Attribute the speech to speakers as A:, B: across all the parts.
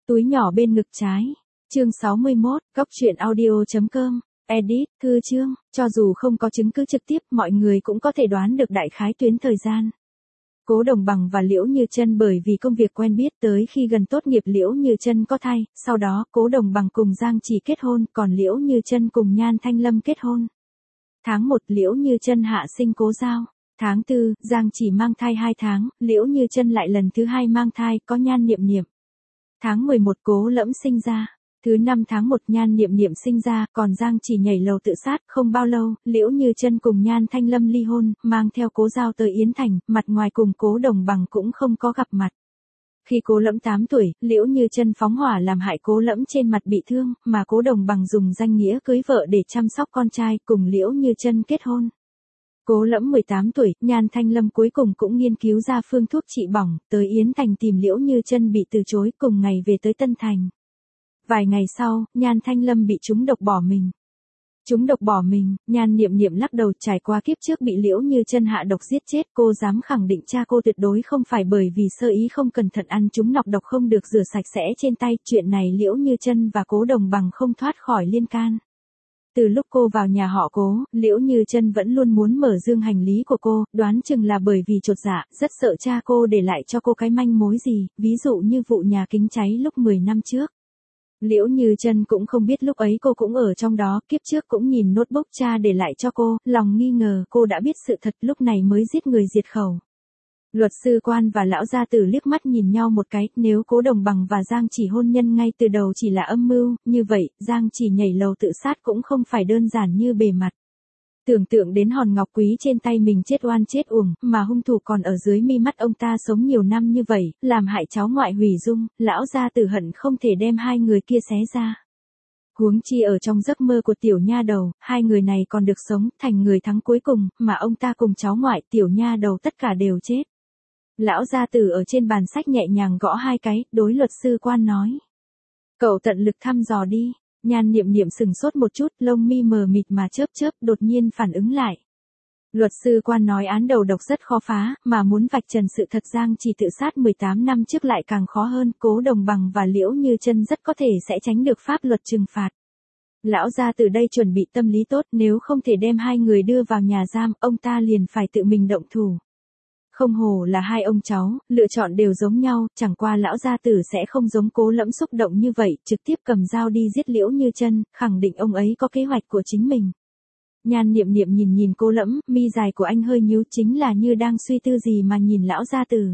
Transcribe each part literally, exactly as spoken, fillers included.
A: Túi nhỏ bên ngực trái. Chương sáu mươi mốt, Cóc truyện audio.com. Edit, thư chương, cho dù không có chứng cứ trực tiếp, mọi người cũng có thể đoán được đại khái tuyến thời gian. Cố Đồng Bằng và Liễu Như Chân bởi vì công việc quen biết tới khi gần tốt nghiệp Liễu Như Chân có thai, sau đó Cố Đồng Bằng cùng Giang Chỉ kết hôn, còn Liễu Như Chân cùng Nhan Thanh Lâm kết hôn. Tháng một Liễu Như Chân hạ sinh Cố Giao. Tháng tư, Giang Chỉ mang thai hai tháng, Liễu Như Chân lại lần thứ hai mang thai, có Nhan Niệm Niệm. Tháng mười một Cố Lẫm sinh ra. Thứ năm tháng một Nhan Niệm Niệm sinh ra, còn Giang Chỉ nhảy lầu tự sát, không bao lâu, Liễu Như Chân cùng Nhan Thanh Lâm ly hôn, mang theo Cố Giao tới Yến Thành, mặt ngoài cùng Cố Đồng Bằng cũng không có gặp mặt. Khi Cố Lẫm tám tuổi, Liễu Như Chân phóng hỏa làm hại Cố Lẫm trên mặt bị thương, mà Cố Đồng Bằng dùng danh nghĩa cưới vợ để chăm sóc con trai, cùng Liễu Như Chân kết hôn. Cố Lẫm mười tám tuổi, Nhan Thanh Lâm cuối cùng cũng nghiên cứu ra phương thuốc trị bỏng, tới Yến Thành tìm Liễu Như Chân bị từ chối, cùng ngày về tới Tân Thành. Vài ngày sau, Nhan Thanh Lâm bị trúng độc bỏ mình. Trúng độc bỏ mình, Nhan Niệm Niệm lắc đầu, trải qua kiếp trước bị Liễu Như Chân hạ độc giết chết, cô dám khẳng định cha cô tuyệt đối không phải bởi vì sơ ý không cẩn thận ăn trúng nọc độc không được rửa sạch sẽ trên tay, chuyện này Liễu Như Chân và Cố Đồng Bằng không thoát khỏi liên can. Từ lúc cô vào nhà họ Cố, Liễu Như Chân vẫn luôn muốn mở dương hành lý của cô, đoán chừng là bởi vì chột dạ, rất sợ cha cô để lại cho cô cái manh mối gì, ví dụ như vụ nhà kính cháy lúc mười năm trước. Liễu Như Chân cũng không biết lúc ấy cô cũng ở trong đó, kiếp trước cũng nhìn notebook cha để lại cho cô, lòng nghi ngờ cô đã biết sự thật lúc này mới giết người diệt khẩu. Luật sư Quan và lão gia tử liếc mắt nhìn nhau một cái, nếu Cố Đồng Bằng và Giang Chỉ hôn nhân ngay từ đầu chỉ là âm mưu, như vậy, Giang Chỉ nhảy lầu tự sát cũng không phải đơn giản như bề mặt. Tưởng tượng đến hòn ngọc quý trên tay mình chết oan chết uổng, mà hung thủ còn ở dưới mi mắt ông ta sống nhiều năm như vậy, làm hại cháu ngoại hủy dung, lão gia tử hận không thể đem hai người kia xé ra. Huống chi ở trong giấc mơ của tiểu nha đầu, hai người này còn được sống, thành người thắng cuối cùng, mà ông ta cùng cháu ngoại tiểu nha đầu tất cả đều chết. Lão gia tử ở trên bàn sách nhẹ nhàng gõ hai cái, đối luật sư Quan nói. Cậu tận lực thăm dò đi. Nhan Niệm Niệm sừng sốt một chút, lông mi mờ mịt mà chớp chớp, đột nhiên phản ứng lại. Luật sư Quan nói án đầu độc rất khó phá, mà muốn vạch trần sự thật Giang Chỉ tự sát mười tám năm trước lại càng khó hơn, Cố Đồng Bằng và Liễu Như Chân rất có thể sẽ tránh được pháp luật trừng phạt. Lão gia từ đây chuẩn bị tâm lý tốt, nếu không thể đem hai người đưa vào nhà giam, ông ta liền phải tự mình động thủ. Không hổ là hai ông cháu, lựa chọn đều giống nhau, chẳng qua lão gia tử sẽ không giống Cố Lẫm xúc động như vậy, trực tiếp cầm dao đi giết Liễu Như Chân, khẳng định ông ấy có kế hoạch của chính mình. Nhan Niệm Niệm nhìn nhìn Cố Lẫm, mi dài của anh hơi nhíu, chính là như đang suy tư gì mà nhìn lão gia tử.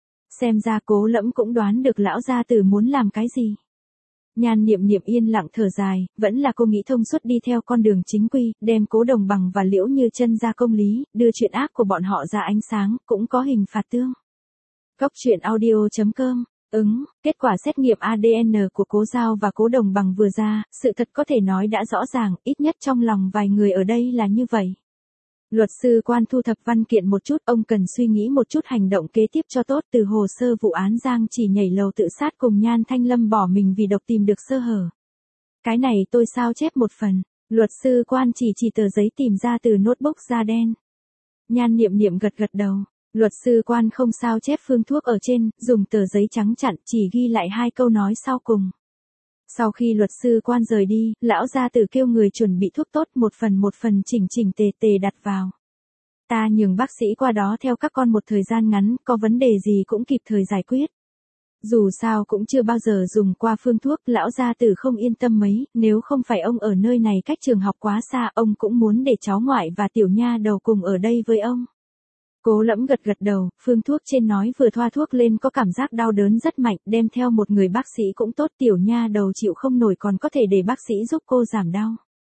A: Xem ra Cố Lẫm cũng đoán được lão gia tử muốn làm cái gì. Nhan Niệm Niệm yên lặng thở dài, vẫn là cô nghĩ thông suốt đi theo con đường chính quy, đem Cố Đồng Bằng và Liễu Như Chân ra công lý, đưa chuyện ác của bọn họ ra ánh sáng, cũng có hình phạt tương. Cóc truyện audio.com. Ứng, kết quả xét nghiệm a đê en của Cố Giao và Cố Đồng Bằng vừa ra, sự thật có thể nói đã rõ ràng, ít nhất trong lòng vài người ở đây là như vậy. Luật sư Quan thu thập văn kiện một chút, ông cần suy nghĩ một chút hành động kế tiếp cho tốt, từ hồ sơ vụ án Giang Chỉ nhảy lầu tự sát cùng Nhan Thanh Lâm bỏ mình vì độc tìm được sơ hở. Cái này tôi sao chép một phần. Luật sư Quan chỉ chỉ tờ giấy tìm ra từ notebook da đen. Nhan Niệm Niệm gật gật đầu. Luật sư Quan không sao chép phương thuốc ở trên, dùng tờ giấy trắng chặn, chỉ ghi lại hai câu nói sau cùng. Sau khi luật sư Quan rời đi, lão gia tử kêu người chuẩn bị thuốc tốt, một phần một phần chỉnh chỉnh tề tề đặt vào. Ta nhường bác sĩ qua đó theo các con một thời gian ngắn, có vấn đề gì cũng kịp thời giải quyết. Dù sao cũng chưa bao giờ dùng qua phương thuốc, lão gia tử không yên tâm mấy, nếu không phải ông ở nơi này cách trường học quá xa, ông cũng muốn để cháu ngoại và tiểu nha đầu cùng ở đây với ông. Cố Lẫm gật gật đầu, phương thuốc trên nói vừa thoa thuốc lên có cảm giác đau đớn rất mạnh, đem theo một người bác sĩ cũng tốt, tiểu nha đầu chịu không nổi còn có thể để bác sĩ giúp cô giảm đau.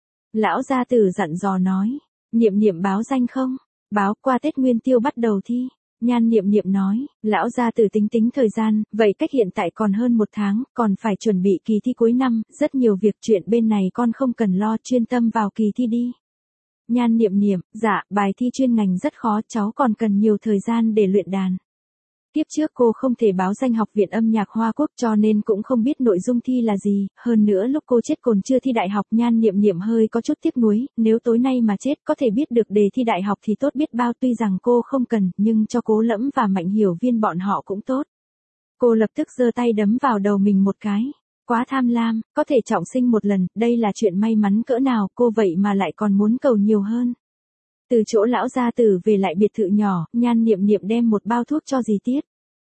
A: Lão gia tử dặn dò nói, Niệm Niệm báo danh không? Báo, qua Tết Nguyên Tiêu bắt đầu thi. Nhan Niệm Niệm nói, lão gia tử tính tính thời gian, vậy cách hiện tại còn hơn một tháng, còn phải chuẩn bị kỳ thi cuối năm, rất nhiều việc, chuyện bên này con không cần lo, chuyên tâm vào kỳ thi đi. Nhan Niệm Niệm, dạ, bài thi chuyên ngành rất khó, cháu còn cần nhiều thời gian để luyện đàn. Tiếp trước cô không thể báo danh Học viện âm nhạc Hoa Quốc cho nên cũng không biết nội dung thi là gì, hơn nữa lúc cô chết còn chưa thi đại học. Nhan Niệm Niệm hơi có chút tiếc nuối, nếu tối nay mà chết có thể biết được đề thi đại học thì tốt biết bao, tuy rằng cô không cần, nhưng cho Cố Lẫm và Mạnh Hiểu Viên bọn họ cũng tốt. Cô lập tức giơ tay đấm vào đầu mình một cái. Quá tham lam, có thể trọng sinh một lần, đây là chuyện may mắn cỡ nào, cô vậy mà lại còn muốn cầu nhiều hơn. Từ chỗ lão gia tử về lại biệt thự nhỏ, Nhan Niệm Niệm đem một bao thuốc cho dì Tiết.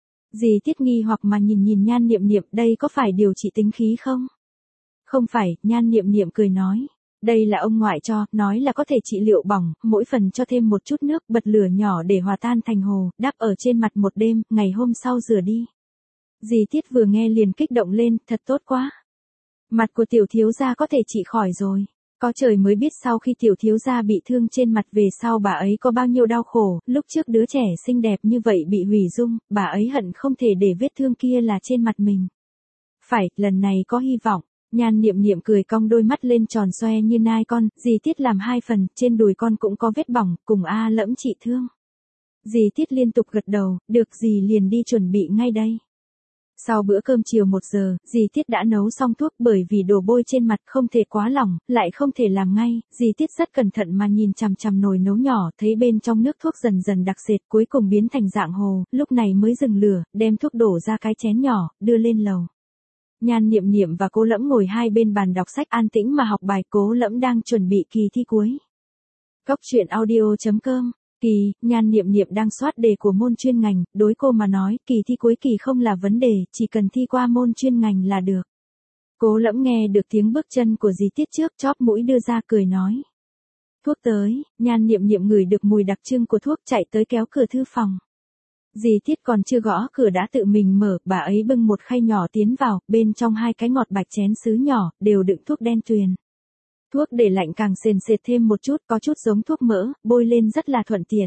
A: Dì Tiết nghi hoặc mà nhìn nhìn Nhan Niệm Niệm, đây có phải điều trị tính khí không? Không phải, Nhan Niệm Niệm cười nói. Đây là ông ngoại cho, nói là có thể trị liệu bỏng, mỗi phần cho thêm một chút nước, bật lửa nhỏ để hòa tan thành hồ, đắp ở trên mặt một đêm, ngày hôm sau rửa đi. Dì Tiết vừa nghe liền kích động lên, thật tốt quá. Mặt của tiểu thiếu gia có thể trị khỏi rồi. Có trời mới biết sau khi tiểu thiếu gia bị thương trên mặt về sau bà ấy có bao nhiêu đau khổ, lúc trước đứa trẻ xinh đẹp như vậy bị hủy dung, bà ấy hận không thể để vết thương kia là trên mặt mình. Phải, lần này có hy vọng. Nhan Niệm Niệm cười cong đôi mắt lên tròn xoe như nai con, dì Tiết làm hai phần, trên đùi con cũng có vết bỏng, cùng A Lẫm trị thương. Dì Tiết liên tục gật đầu, được dì liền đi chuẩn bị ngay đây. Sau bữa cơm chiều một giờ, dì Tiết đã nấu xong thuốc bởi vì đồ bôi trên mặt không thể quá lỏng, lại không thể làm ngay, dì Tiết rất cẩn thận mà nhìn chằm chằm nồi nấu nhỏ, thấy bên trong nước thuốc dần dần đặc sệt cuối cùng biến thành dạng hồ, lúc này mới dừng lửa, đem thuốc đổ ra cái chén nhỏ, đưa lên lầu. Nhan Niệm Niệm và Cố Lẫm ngồi hai bên bàn đọc sách an tĩnh mà học bài, Cố Lẫm đang chuẩn bị kỳ thi cuối. Cốc truyện audio chấm com. Kỳ, Nhan Niệm Niệm đang soát đề của môn chuyên ngành, đối cô mà nói, kỳ thi cuối kỳ không là vấn đề, chỉ cần thi qua môn chuyên ngành là được. Cố Lẫm nghe được tiếng bước chân của dì Tiết trước, chóp mũi đưa ra cười nói. Thuốc tới, Nhan Niệm Niệm ngửi được mùi đặc trưng của thuốc chạy tới kéo cửa thư phòng. Dì Tiết còn chưa gõ cửa đã tự mình mở, bà ấy bưng một khay nhỏ tiến vào, bên trong hai cái ngọt bạch chén sứ nhỏ, đều đựng thuốc đen tuyền. Thuốc để lạnh càng sền sệt thêm một chút, có chút giống thuốc mỡ, bôi lên rất là thuận tiện.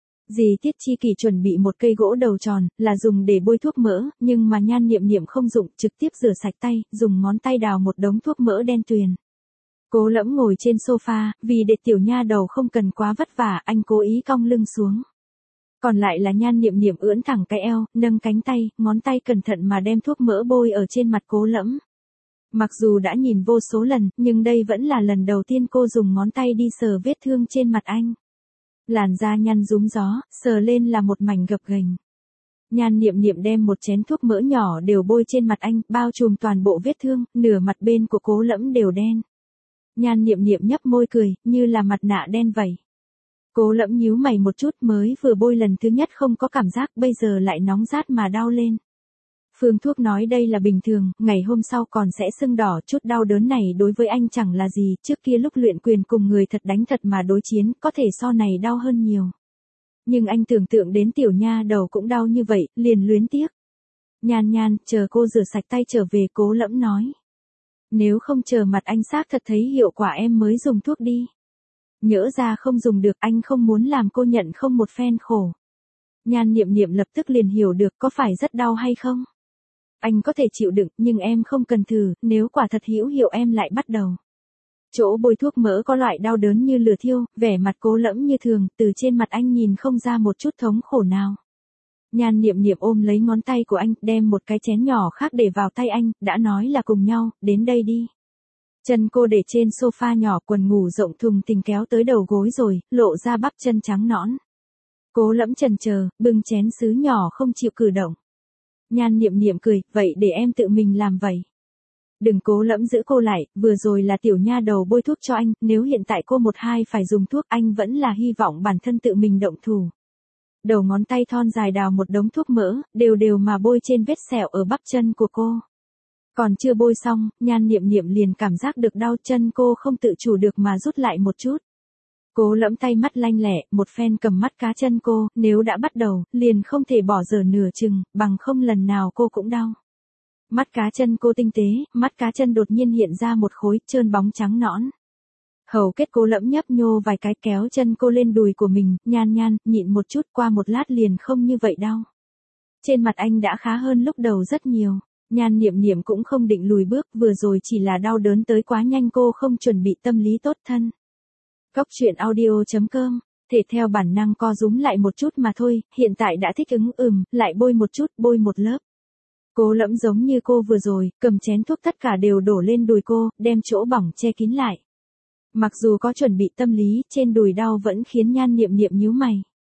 A: Dì Tiết Chi Kỳ chuẩn bị một cây gỗ đầu tròn, là dùng để bôi thuốc mỡ, nhưng mà Nhan Niệm Niệm không dụng, trực tiếp rửa sạch tay, dùng ngón tay đào một đống thuốc mỡ đen tuyền. Cố Lẫm ngồi trên sofa, vì để tiểu nha đầu không cần quá vất vả, anh cố ý cong lưng xuống. Còn lại là Nhan Niệm Niệm ưỡn thẳng cái eo, nâng cánh tay, ngón tay cẩn thận mà đem thuốc mỡ bôi ở trên mặt Cố Lẫm. Mặc dù đã nhìn vô số lần, nhưng đây vẫn là lần đầu tiên cô dùng ngón tay đi sờ vết thương trên mặt anh. Làn da nhăn rúm gió, sờ lên là một mảnh gập ghềnh. Nhan Niệm Niệm đem một chén thuốc mỡ nhỏ đều bôi trên mặt anh, bao trùm toàn bộ vết thương, nửa mặt bên của Cố Lẫm đều đen. Nhan Niệm Niệm nhấp môi cười, như là mặt nạ đen vậy. Cố Lẫm nhíu mày một chút, mới vừa bôi lần thứ nhất không có cảm giác, bây giờ lại nóng rát mà đau lên. Phương thuốc nói đây là bình thường, ngày hôm sau còn sẽ sưng đỏ, chút đau đớn này đối với anh chẳng là gì, trước kia lúc luyện quyền cùng người thật đánh thật mà đối chiến, có thể so này đau hơn nhiều. Nhưng anh tưởng tượng đến tiểu nha đầu cũng đau như vậy, liền luyến tiếc. Nhan Nhan, chờ cô rửa sạch tay trở về, Cố Lẫm nói. Nếu không chờ mặt anh xác thật thấy hiệu quả em mới dùng thuốc đi. Nhỡ ra không dùng được, anh không muốn làm cô nhận không một phen khổ. Nhan Niệm Niệm lập tức liền hiểu được có phải rất đau hay không. Anh có thể chịu đựng, nhưng em không cần thử, nếu quả thật hữu hiệu em lại bắt đầu. Chỗ bôi thuốc mỡ có loại đau đớn như lửa thiêu, vẻ mặt Cố Lẫm như thường, từ trên mặt anh nhìn không ra một chút thống khổ nào. Nhan Niệm Niệm ôm lấy ngón tay của anh, đem một cái chén nhỏ khác để vào tay anh, đã nói là cùng nhau, đến đây đi. Chân cô để trên sofa nhỏ, quần ngủ rộng thùng thình kéo tới đầu gối rồi, lộ ra bắp chân trắng nõn. Cố Lẫm chần chờ, bưng chén sứ nhỏ không chịu cử động. Nhan Niệm Niệm cười, vậy để em tự mình làm vậy. Đừng, Cố Lẫm giữ cô lại, vừa rồi là tiểu nha đầu bôi thuốc cho anh, nếu hiện tại cô một hai phải dùng thuốc, anh vẫn là hy vọng bản thân tự mình động thủ. Đầu ngón tay thon dài đào một đống thuốc mỡ, đều đều mà bôi trên vết sẹo ở bắp chân của cô. Còn chưa bôi xong, Nhan Niệm Niệm liền cảm giác được đau chân, cô không tự chủ được mà rút lại một chút. Cố Lẫm tay mắt lanh lẹ, một phen cầm mắt cá chân cô, nếu đã bắt đầu, liền không thể bỏ dở nửa chừng, bằng không lần nào cô cũng đau. Mắt cá chân cô tinh tế, mắt cá chân đột nhiên hiện ra một khối trơn bóng trắng nõn. Hầu kết Cố Lẫm nhấp nhô vài cái, kéo chân cô lên đùi của mình, Nhan Nhan, nhịn một chút, qua một lát liền không như vậy đau. Trên mặt anh đã khá hơn lúc đầu rất nhiều. Nhan Niệm Niệm cũng không định lùi bước, vừa rồi chỉ là đau đớn tới quá nhanh, cô không chuẩn bị tâm lý tốt thân. Cốc truyện audio chấm com, thể theo bản năng co rúm lại một chút mà thôi, hiện tại đã thích ứng, ừm, lại bôi một chút, bôi một lớp. Cố Lẫm giống như cô vừa rồi, cầm chén thuốc tất cả đều đổ lên đùi cô, đem chỗ bỏng che kín lại. Mặc dù có chuẩn bị tâm lý, trên đùi đau vẫn khiến Nhan Niệm Niệm nhíu mày.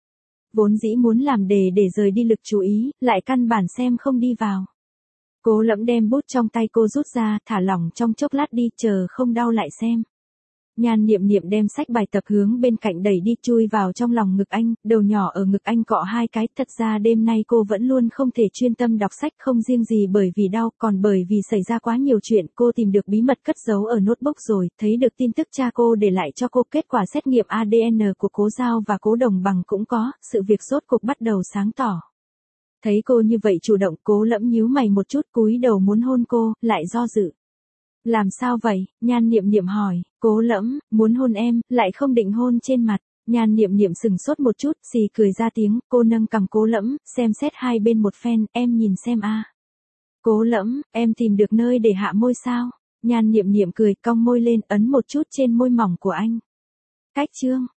A: Vốn dĩ muốn làm đề để rời đi lực chú ý, lại căn bản xem không đi vào. Cố Lẫm đem bút trong tay cô rút ra, thả lỏng trong chốc lát đi, chờ không đau lại xem. Nhan Niệm Niệm đem sách bài tập hướng bên cạnh đẩy đi, chui vào trong lòng ngực anh, đầu nhỏ ở ngực anh cọ hai cái. Thật ra đêm nay cô vẫn luôn không thể chuyên tâm đọc sách, không riêng gì bởi vì đau, còn bởi vì xảy ra quá nhiều chuyện. Cô tìm được bí mật cất giấu ở notebook rồi, thấy được tin tức cha cô để lại cho cô, kết quả xét nghiệm a đê en của Cố Giao và Cố Đồng Bằng cũng có, sự việc rốt cuộc bắt đầu sáng tỏ. Thấy cô như vậy chủ động, Cố Lẫm nhíu mày một chút, cúi đầu muốn hôn cô, lại do dự. Làm sao vậy? Nhan Niệm Niệm hỏi. Cố Lẫm, muốn hôn em, lại không định hôn trên mặt. Nhan Niệm Niệm sừng sốt một chút, xì cười ra tiếng, cô nâng cằm Cố Lẫm, xem xét hai bên một phen, em nhìn xem a. Cố Lẫm, em tìm được nơi để hạ môi sao? Nhan Niệm Niệm cười, cong môi lên, ấn một chút trên môi mỏng của anh. Cách chương.